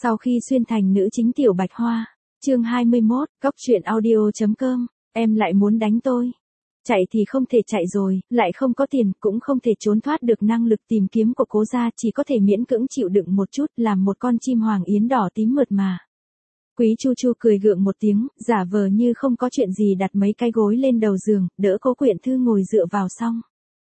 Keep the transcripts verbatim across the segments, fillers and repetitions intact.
Sau khi xuyên thành nữ chính Tiểu Bạch Hoa, chương hai mươi mốt, cốc truyện audio.com, em lại muốn đánh tôi. Chạy thì không thể chạy rồi, lại không có tiền, cũng không thể trốn thoát được năng lực tìm kiếm của Cố gia, chỉ có thể miễn cưỡng chịu đựng một chút, làm một con chim hoàng yến đỏ tím mượt mà. Quý Chu Chu cười gượng một tiếng, giả vờ như không có chuyện gì đặt mấy cái gối lên đầu giường, đỡ Cố Quyện Thư ngồi dựa vào xong.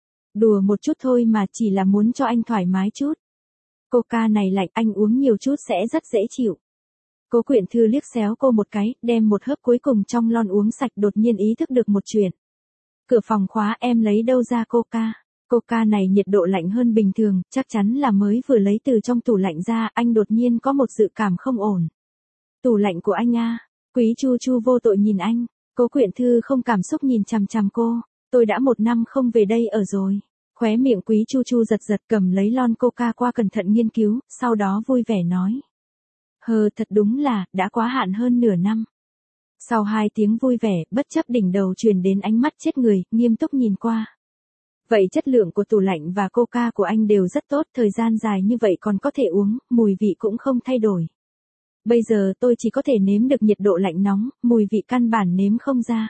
Đùa một chút thôi mà, chỉ là muốn cho anh thoải mái chút. Coca này lạnh, anh uống nhiều chút sẽ rất dễ chịu. Cố Quyện Thư liếc xéo cô một cái, đem một hớp cuối cùng trong lon uống sạch, đột nhiên ý thức được một chuyện. Cửa phòng khóa, em lấy đâu ra Coca? Coca này nhiệt độ lạnh hơn bình thường, chắc chắn là mới vừa lấy từ trong tủ lạnh ra, anh đột nhiên có một dự cảm không ổn. Tủ lạnh của anh à? Quý Chu Chu vô tội nhìn anh. Cố Quyện Thư không cảm xúc nhìn chằm chằm cô. Tôi đã một năm không về đây ở rồi. Khóe miệng Quý Chu Chu giật giật, cầm lấy lon Coca qua cẩn thận nghiên cứu, sau đó vui vẻ nói. Hờ, thật đúng là, đã quá hạn hơn nửa năm. Sau hai tiếng vui vẻ, bất chấp đỉnh đầu truyền đến ánh mắt chết người, nghiêm túc nhìn qua. Vậy chất lượng của tủ lạnh và Coca của anh đều rất tốt, thời gian dài như vậy còn có thể uống, mùi vị cũng không thay đổi. Bây giờ tôi chỉ có thể nếm được nhiệt độ lạnh nóng, mùi vị căn bản nếm không ra.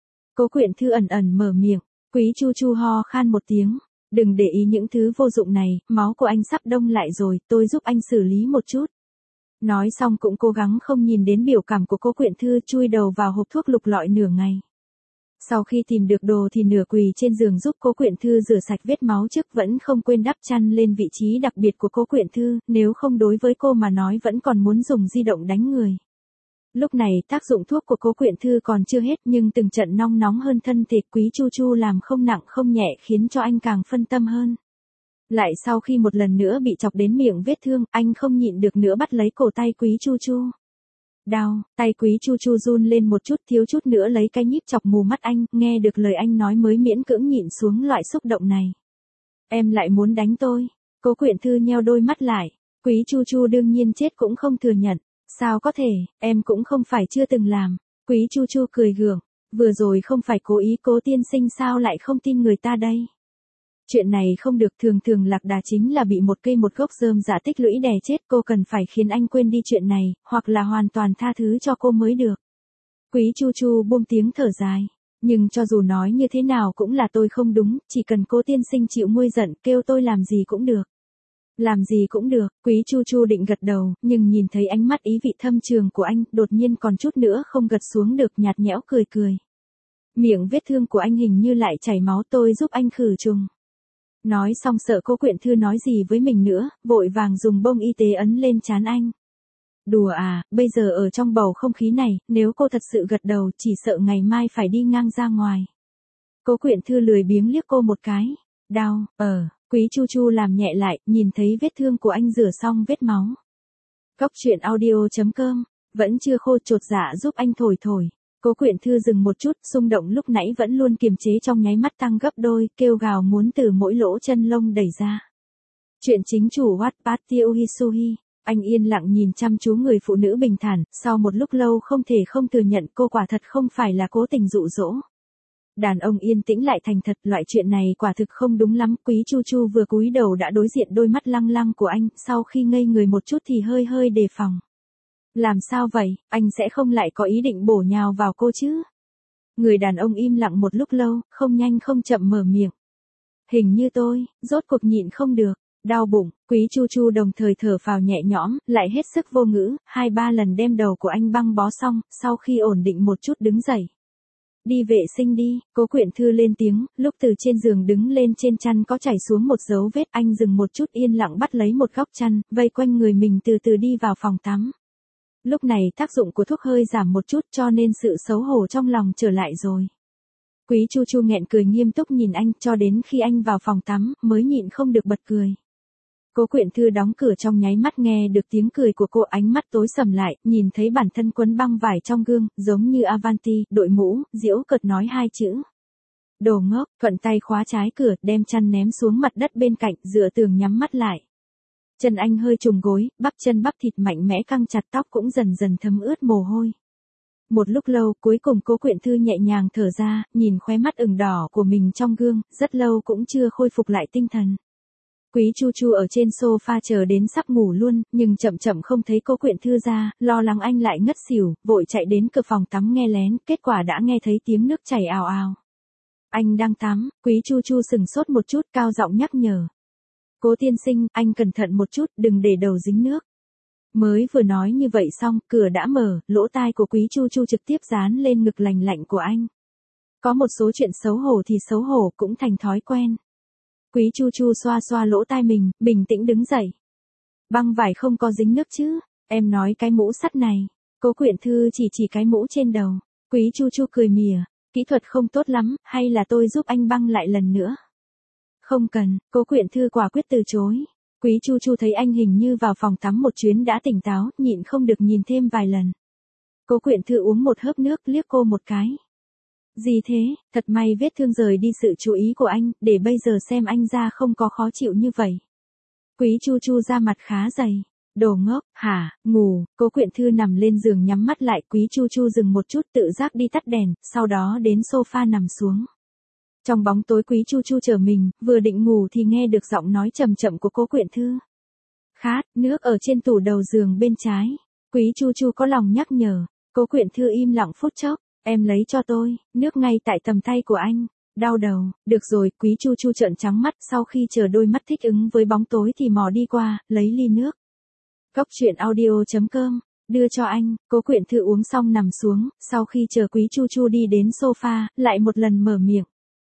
Cố Quyện Thư ẩn ẩn mở miệng, Quý Chu Chu ho khan một tiếng. Đừng để ý những thứ vô dụng này, máu của anh sắp đông lại rồi, tôi giúp anh xử lý một chút. Nói xong cũng cố gắng không nhìn đến biểu cảm của Cố Quyện Thư, chui đầu vào hộp thuốc lục lọi nửa ngày. Sau khi tìm được đồ thì nửa quỳ trên giường giúp Cố Quyện Thư rửa sạch vết máu trước, vẫn không quên đắp chăn lên vị trí đặc biệt của Cố Quyện Thư, nếu không đối với cô mà nói vẫn còn muốn dùng di động đánh người. Lúc này tác dụng thuốc của Cố Quyện Thư còn chưa hết, nhưng từng trận nóng nóng hơn thân thể Quý Chu Chu làm không nặng không nhẹ, khiến cho anh càng phân tâm hơn. Lại sau khi một lần nữa bị chọc đến miệng vết thương, anh không nhịn được nữa bắt lấy cổ tay Quý Chu Chu. Đau, tay Quý Chu Chu run lên một chút, thiếu chút nữa lấy cái nhíp chọc mù mắt anh, nghe được lời anh nói mới miễn cưỡng nhịn xuống loại xúc động này. Em lại muốn đánh tôi. Cố Quyện Thư nheo đôi mắt lại. Quý Chu Chu đương nhiên chết cũng không thừa nhận. Sao có thể, em cũng không phải chưa từng làm. Quý Chu Chu cười gượng, vừa rồi không phải cố ý, Cố tiên sinh sao lại không tin người ta đây. Chuyện này không được, thường thường lạc đà chính là bị một cây một gốc rơm dạ tích lũy đè chết, cô cần phải khiến anh quên đi chuyện này, hoặc là hoàn toàn tha thứ cho cô mới được. Quý Chu Chu buông tiếng thở dài, nhưng cho dù nói như thế nào cũng là tôi không đúng, chỉ cần Cố tiên sinh chịu nguôi giận, kêu tôi làm gì cũng được. Làm gì cũng được, Quý Chu Chu định gật đầu, nhưng nhìn thấy ánh mắt ý vị thâm trường của anh, đột nhiên còn chút nữa không gật xuống được, nhạt nhẽo cười cười. Miệng vết thương của anh hình như lại chảy máu, tôi giúp anh khử trùng. Nói xong sợ Cố Quyện Thư nói gì với mình nữa, vội vàng dùng bông y tế ấn lên trán anh. Đùa à, bây giờ ở trong bầu không khí này, nếu cô thật sự gật đầu, chỉ sợ ngày mai phải đi ngang ra ngoài. Cố Quyện Thư lười biếng liếc cô một cái. Đau, ờ, Quý Chu Chu làm nhẹ lại, nhìn thấy vết thương của anh rửa xong vết máu. Cốc truyện audio.com, vẫn chưa khô, chột dạ giúp anh thổi thổi. Cố Quyện Thư dừng một chút, xung động lúc nãy vẫn luôn kiềm chế trong nháy mắt tăng gấp đôi, kêu gào muốn từ mỗi lỗ chân lông đẩy ra. Chuyện chính chủ Wattpad Tiêu Hisuhi, anh yên lặng nhìn chăm chú người phụ nữ bình thản, sau một lúc lâu không thể không thừa nhận cô quả thật không phải là cố tình dụ dỗ. Đàn ông yên tĩnh lại thành thật, loại chuyện này quả thực không đúng lắm. Quý Chu Chu vừa cúi đầu đã đối diện đôi mắt lăng lăng của anh, sau khi ngây người một chút thì hơi hơi đề phòng. Làm sao vậy, anh sẽ không lại có ý định bổ nhào vào cô chứ? Người đàn ông im lặng một lúc lâu, không nhanh không chậm mở miệng. Hình như tôi, rốt cuộc nhịn không được, đau bụng. Quý Chu Chu đồng thời thở phào nhẹ nhõm, lại hết sức vô ngữ, hai ba lần đem đầu của anh băng bó xong, sau khi ổn định một chút đứng dậy. Đi vệ sinh đi, Cố Quyện Thư lên tiếng, lúc từ trên giường đứng lên trên chăn có chảy xuống một dấu vết, anh dừng một chút yên lặng bắt lấy một góc chăn, vây quanh người mình từ từ đi vào phòng tắm. Lúc này tác dụng của thuốc hơi giảm một chút cho nên sự xấu hổ trong lòng trở lại rồi. Quý Chu Chu nghẹn cười nghiêm túc nhìn anh cho đến khi anh vào phòng tắm mới nhịn không được bật cười. Cố Quyện Thư đóng cửa trong nháy mắt nghe được tiếng cười của cô, ánh mắt tối sầm lại, nhìn thấy bản thân quấn băng vải trong gương, giống như Avanti, đội mũ, giễu cợt nói hai chữ. Đồ ngốc, thuận tay khóa trái cửa, đem chăn ném xuống mặt đất bên cạnh, dựa tường nhắm mắt lại. Chân anh hơi trùng gối, bắp chân bắp thịt mạnh mẽ căng chặt, tóc cũng dần dần thấm ướt mồ hôi. Một lúc lâu, cuối cùng Cố Quyện Thư nhẹ nhàng thở ra, nhìn khóe mắt ửng đỏ của mình trong gương, rất lâu cũng chưa khôi phục lại tinh thần. Quý Chu Chu ở trên sofa chờ đến sắp ngủ luôn, nhưng chậm chậm không thấy Cố Quyện Thư ra, lo lắng anh lại ngất xỉu, vội chạy đến cửa phòng tắm nghe lén, kết quả đã nghe thấy tiếng nước chảy ào ào. Anh đang tắm, Quý Chu Chu sừng sốt một chút, cao giọng nhắc nhở. Cố tiên sinh, anh cẩn thận một chút, đừng để đầu dính nước. Mới vừa nói như vậy xong, cửa đã mở, lỗ tai của Quý Chu Chu trực tiếp dán lên ngực lành lạnh của anh. Có một số chuyện xấu hổ thì xấu hổ cũng thành thói quen. Quý Chu Chu xoa xoa lỗ tai mình, bình tĩnh đứng dậy. Băng vải không có dính nước chứ, em nói cái mũ sắt này. Cố Quyện Thư chỉ chỉ cái mũ trên đầu. Quý Chu Chu cười mỉa, kỹ thuật không tốt lắm, hay là tôi giúp anh băng lại lần nữa? Không cần, Cố Quyện Thư quả quyết từ chối. Quý Chu Chu thấy anh hình như vào phòng tắm một chuyến đã tỉnh táo, nhịn không được nhìn thêm vài lần. Cố Quyện Thư uống một hớp nước, liếc cô một cái. Gì thế, thật may vết thương rời đi sự chú ý của anh, để bây giờ xem anh ra không có khó chịu như vậy. Quý Chu Chu ra mặt khá dày. Đồ ngốc, hả, ngủ, Cố Quyện Thư nằm lên giường nhắm mắt lại, Quý Chu Chu dừng một chút tự giác đi tắt đèn, sau đó đến sofa nằm xuống. Trong bóng tối Quý Chu Chu chờ mình, vừa định ngủ thì nghe được giọng nói chậm chậm của Cố Quyện Thư. Khát, nước ở trên tủ đầu giường bên trái. Quý Chu Chu có lòng nhắc nhở, Cố Quyện Thư im lặng phút chốc, em lấy cho tôi, nước ngay tại tầm tay của anh. Đau đầu, được rồi, Quý Chu Chu trợn trắng mắt, sau khi chờ đôi mắt thích ứng với bóng tối thì mò đi qua, lấy ly nước. Cốc truyện audio chấm com, đưa cho anh, Cố Quyện Thư uống xong nằm xuống, sau khi chờ Quý Chu Chu đi đến sofa, lại một lần mở miệng.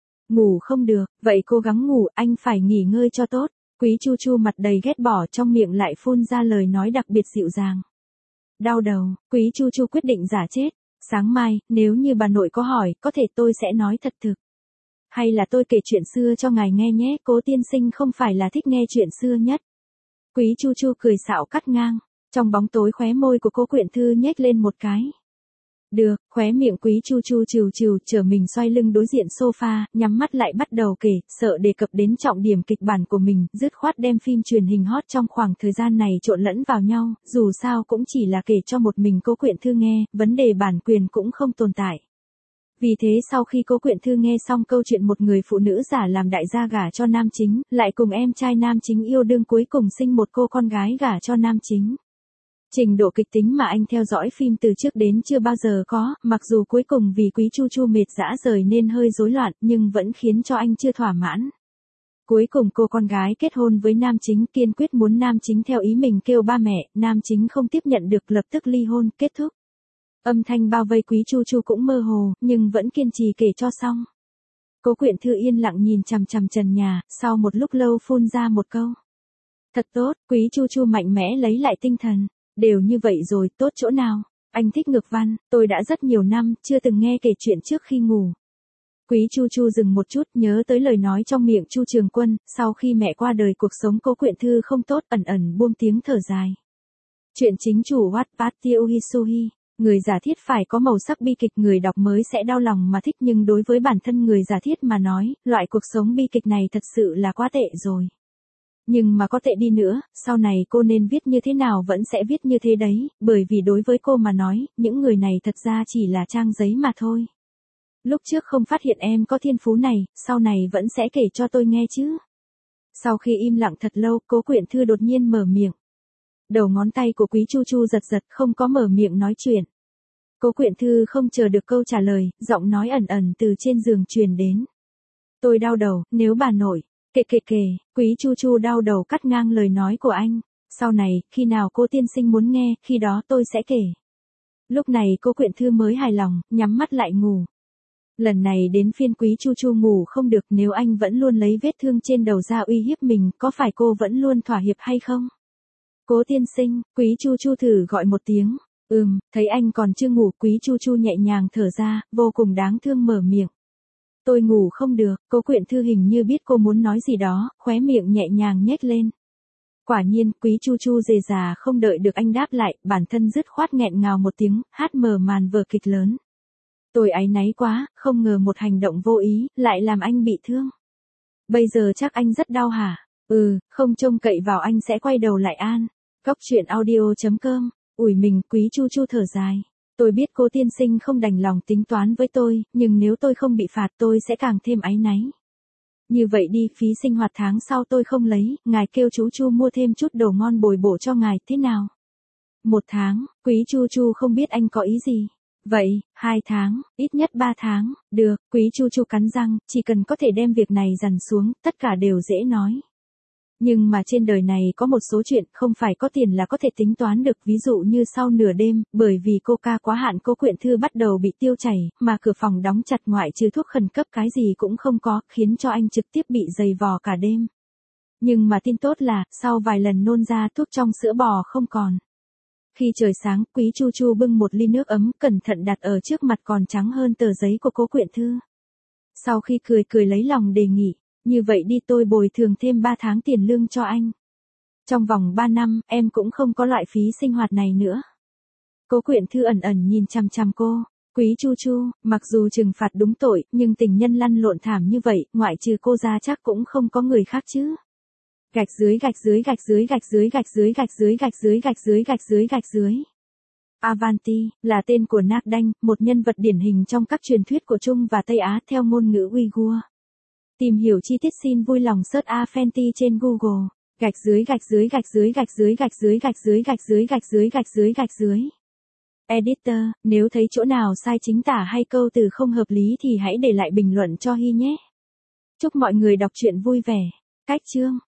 Ngủ không được, vậy cố gắng ngủ, anh phải nghỉ ngơi cho tốt. Quý Chu Chu mặt đầy ghét bỏ, trong miệng lại phun ra lời nói đặc biệt dịu dàng. Đau đầu, Quý Chu Chu quyết định giả chết. Sáng mai, nếu như bà nội có hỏi, có thể tôi sẽ nói thật thực. Hay là tôi kể chuyện xưa cho ngài nghe nhé, Cố tiên sinh không phải là thích nghe chuyện xưa nhất. Quý Chu Chu cười xạo cắt ngang, trong bóng tối khóe môi của Cố Quyện Thư nhếch lên một cái. Được, khóe miệng Quý Chu Chu trừ trừ, trở mình xoay lưng đối diện sofa, nhắm mắt lại bắt đầu kể, sợ đề cập đến trọng điểm kịch bản của mình, dứt khoát đem phim truyền hình hot trong khoảng thời gian này trộn lẫn vào nhau, dù sao cũng chỉ là kể cho một mình Cố Quyện Thư nghe, vấn đề bản quyền cũng không tồn tại. Vì thế sau khi Cố Quyện Thư nghe xong câu chuyện một người phụ nữ giả làm đại gia gả cho nam chính, lại cùng em trai nam chính yêu đương cuối cùng sinh một cô con gái gả cho nam chính. Trình độ kịch tính mà anh theo dõi phim từ trước đến chưa bao giờ có, mặc dù cuối cùng vì Quý Chu Chu mệt dã rời nên hơi rối loạn, nhưng vẫn khiến cho anh chưa thỏa mãn. Cuối cùng cô con gái kết hôn với nam chính, kiên quyết muốn nam chính theo ý mình kêu ba mẹ, nam chính không tiếp nhận được, lập tức ly hôn, kết thúc. Âm thanh bao vây Quý Chu Chu cũng mơ hồ, nhưng vẫn kiên trì kể cho xong. Cố Quyện Thư yên lặng nhìn chằm chằm trần nhà, sau một lúc lâu phun ra một câu. Thật tốt, Quý Chu Chu mạnh mẽ lấy lại tinh thần. Đều như vậy rồi, tốt chỗ nào? Anh thích ngược văn, tôi đã rất nhiều năm, chưa từng nghe kể chuyện trước khi ngủ. Quý Chu Chu dừng một chút, nhớ tới lời nói trong miệng Chu Trường Quân, sau khi mẹ qua đời cuộc sống Cố Quyện Thư không tốt, ẩn ẩn buông tiếng thở dài. Chuyện chính chủ Wattpad Tiêu Hisuhi, người giả thiết phải có màu sắc bi kịch người đọc mới sẽ đau lòng mà thích, nhưng đối với bản thân người giả thiết mà nói, loại cuộc sống bi kịch này thật sự là quá tệ rồi. Nhưng mà có tệ đi nữa, sau này cô nên viết như thế nào vẫn sẽ viết như thế đấy, bởi vì đối với cô mà nói, những người này thật ra chỉ là trang giấy mà thôi. Lúc trước không phát hiện em có thiên phú này, sau này vẫn sẽ kể cho tôi nghe chứ. Sau khi im lặng thật lâu, Cố Quyện Thư đột nhiên mở miệng. Đầu ngón tay của Quý Chu Chu giật giật, không có mở miệng nói chuyện. Cố Quyện Thư không chờ được câu trả lời, giọng nói ẩn ẩn từ trên giường truyền đến. Tôi đau đầu, nếu bà nội. Kệ kệ kệ, Quý Chu Chu đau đầu cắt ngang lời nói của anh. Sau này, khi nào cô tiên sinh muốn nghe, khi đó tôi sẽ kể. Lúc này Cố Quyện Thư mới hài lòng, nhắm mắt lại ngủ. Lần này đến phiên Quý Chu Chu ngủ không được, nếu anh vẫn luôn lấy vết thương trên đầu ra uy hiếp mình, có phải cô vẫn luôn thỏa hiệp hay không? Cố tiên sinh, Quý Chu Chu thử gọi một tiếng. Ừm, thấy anh còn chưa ngủ, Quý Chu Chu nhẹ nhàng thở ra, vô cùng đáng thương mở miệng. Tôi ngủ không được, Cố Quyện Thư hình như biết cô muốn nói gì đó, khóe miệng nhẹ nhàng nhếch lên. Quả nhiên, Quý Chu Chu dề già không đợi được anh đáp lại, bản thân dứt khoát nghẹn ngào một tiếng, hát mở màn vở kịch lớn. Tôi áy náy quá, không ngờ một hành động vô ý, lại làm anh bị thương. Bây giờ chắc anh rất đau hả? Ừ, không trông cậy vào anh sẽ quay đầu lại an. Cốc truyện audio chấm com, ủi mình, Quý Chu Chu thở dài. Tôi biết cô tiên sinh không đành lòng tính toán với tôi, nhưng nếu tôi không bị phạt tôi sẽ càng thêm áy náy. Như vậy đi, phí sinh hoạt tháng sau tôi không lấy, ngài kêu chú Chu mua thêm chút đồ ngon bồi bổ cho ngài, thế nào? Một tháng, Quý Chu Chu không biết anh có ý gì. Vậy, hai tháng, ít nhất ba tháng, được, Quý Chu Chu cắn răng, chỉ cần có thể đem việc này dằn xuống, tất cả đều dễ nói. Nhưng mà trên đời này có một số chuyện không phải có tiền là có thể tính toán được, ví dụ như sau nửa đêm, bởi vì coca quá hạn Cố Quyện Thư bắt đầu bị tiêu chảy, mà cửa phòng đóng chặt ngoại trừ thuốc khẩn cấp cái gì cũng không có, khiến cho anh trực tiếp bị dày vò cả đêm. Nhưng mà tin tốt là, sau vài lần nôn ra thuốc trong sữa bò không còn. Khi trời sáng, Quý Chu Chu bưng một ly nước ấm, cẩn thận đặt ở trước mặt còn trắng hơn tờ giấy của Cố Quyện Thư. Sau khi cười cười lấy lòng đề nghị, như vậy đi tôi bồi thường thêm ba tháng tiền lương cho anh. Trong vòng ba năm, em cũng không có loại phí sinh hoạt này nữa. Cố Quyện Thư ẩn ẩn nhìn chằm chằm cô. Quý Chu Chu, mặc dù trừng phạt đúng tội, nhưng tình nhân lăn lộn thảm như vậy, ngoại trừ cô ra chắc cũng không có người khác chứ. Gạch dưới gạch dưới gạch dưới gạch dưới gạch dưới gạch dưới gạch dưới gạch dưới gạch dưới gạch dưới. Avanti, là tên của Nạc Đanh, một nhân vật điển hình trong các truyền thuyết của Trung và Tây Á theo ngôn ngữ Uyghur. Tìm hiểu chi tiết xin vui lòng search Avanti trên Google. Gạch dưới gạch dưới gạch dưới gạch dưới gạch dưới gạch dưới gạch dưới gạch dưới gạch dưới gạch dưới. Editor, nếu thấy chỗ nào sai chính tả hay câu từ không hợp lý thì hãy để lại bình luận cho Hy nhé. Chúc mọi người đọc truyện vui vẻ. Cách chương